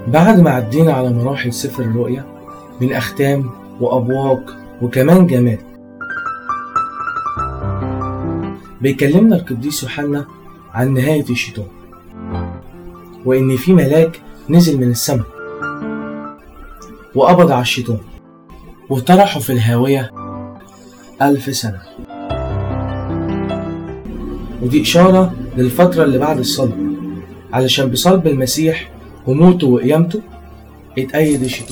بعد ما عدينا على مراحل سفر الرؤيا من أختام وأبواق وكمان جماد، بيكلمنا القديس يوحنا عن نهاية الشيطان، وإن في ملاك نزل من السماء وقبض على الشيطان وطرحه في الهاوية 1000 سنة. ودي إشارة للفترة اللي بعد الصلب، علشان بصلب المسيح وموته وقيامته اتأيد الشيطان.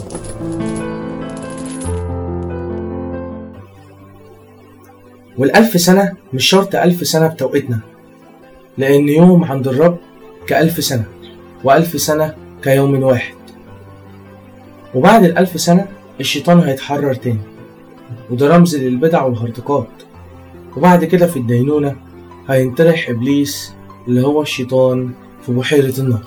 وال1000 سنة مش شرط 1000 سنة بتوقيتنا، لأن يوم عند الرب ك1000 سنة، و1000 سنة كيوم واحد. وبعد ال1000 سنة الشيطان هيتحرر تاني، وده رمز للبدع والهرطقات. وبعد كده في الدينونة هينطرح إبليس اللي هو الشيطان في بحيرة النار.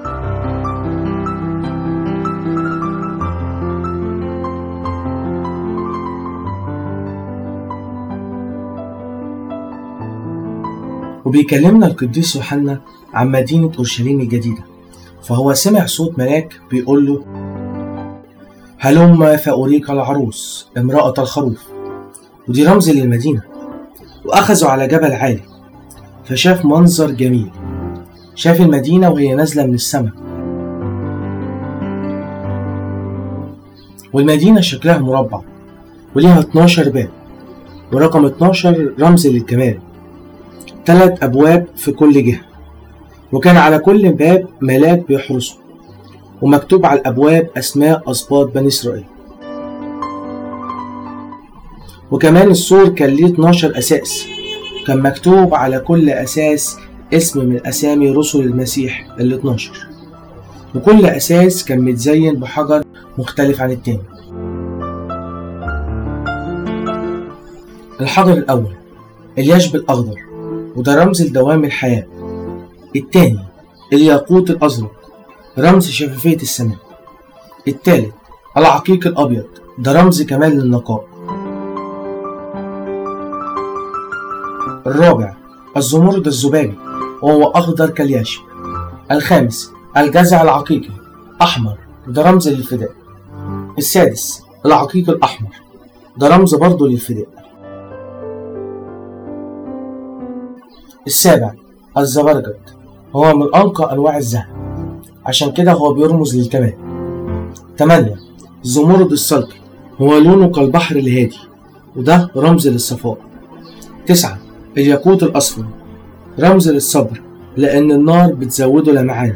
وبيكلمنا القديس يوحنا عن مدينة أورشليم الجديدة، فهو سمع صوت ملاك بيقول له: هلم فأريك العروس امرأة الخروف. ودي رمز للمدينة. وأخذوا على جبل عالي، فشاف منظر جميل. شاف المدينة وهي نازلة من السماء، والمدينة شكلها مربع وليها 12 باب، ورقم 12 رمز للكمال. 3 أبواب في كل جهة، وكان على كل باب ملاك بيحرسه، ومكتوب على الأبواب أسماء أسباط بني إسرائيل. وكمان السور كان ليه 12 أساس، كان مكتوب على كل أساس اسم من أسامي رسل المسيح ال12، وكل أساس كان متزين بحجر مختلف عن التاني. الحجر الأول اليشب الأخضر، وده رمز لدوام الحياة. التاني الياقوت الأزرق، رمز شفافية السماء. التالت العقيق الأبيض، ده رمز كمال للنقاء. الرابع الزمرد الزبابي، وهو أخضر كالياشب. الخامس الجزع العقيقي أحمر، ده رمز للفداء. السادس العقيق الأحمر، ده رمز برضه للفداء. السابع الزبرجد، هو من أنقى أنواع الذهب، عشان كده هو بيرمز للكمال. 8 الزمرد الصلبي، هو لونه كالبحر الهادي، وده رمز للصفاء. 9 الياقوت الأصفر، رمز للصبر، لأن النار بتزوده لمعان.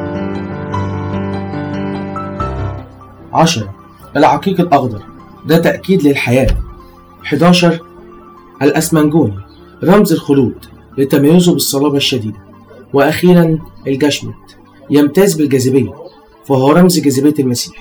10 العقيق الأخضر، ده تأكيد للحياة. 11 الأسمنجوني، رمز الخلود لتميزه بالصلابة الشديدة. وأخيرا الجشمت، يمتاز بالجاذبية، فهو رمز جاذبية المسيح.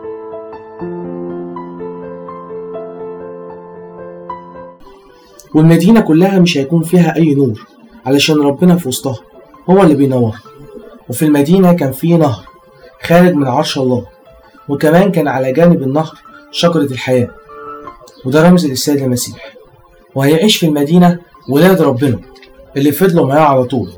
والمدينة كلها مش هيكون فيها أي نور، علشان ربنا في وسطها هو اللي بينور. وفي المدينة كان فيه نهر خارج من عرش الله، وكمان كان على جانب النهر شجرة الحياة، وده رمز للسيد المسيح. وهيعيش في المدينة ولاد ربنا اللي فضلوا معاه على طول.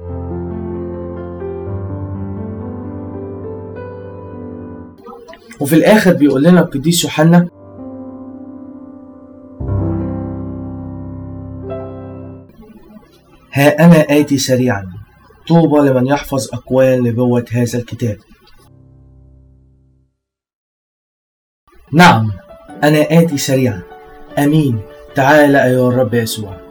وفي الآخر بيقول لنا القديس يوحنا: ها أنا آتي سريعا، طوبى لمن يحفظ أقوال نبوة هذا الكتاب. نعم، أنا آتي سريعا. أمين. تعال أيها الرب يسوع.